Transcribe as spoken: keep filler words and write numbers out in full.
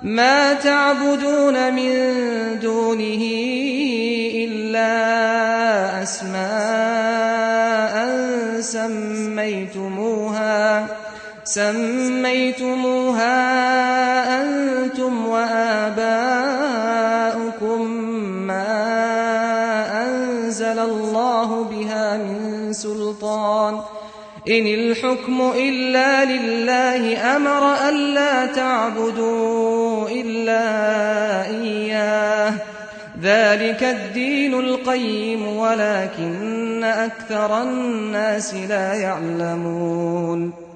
ما تعبدون من دونه إلا أسماء سميتموها سميتموها أنتم وآباؤكم ما أنزل الله بها من سلطان إن الحكم إلا لله أمر ألا تعبدوا إلا إياه ذلك الدين القيم ولكن أكثر الناس لا يعلمون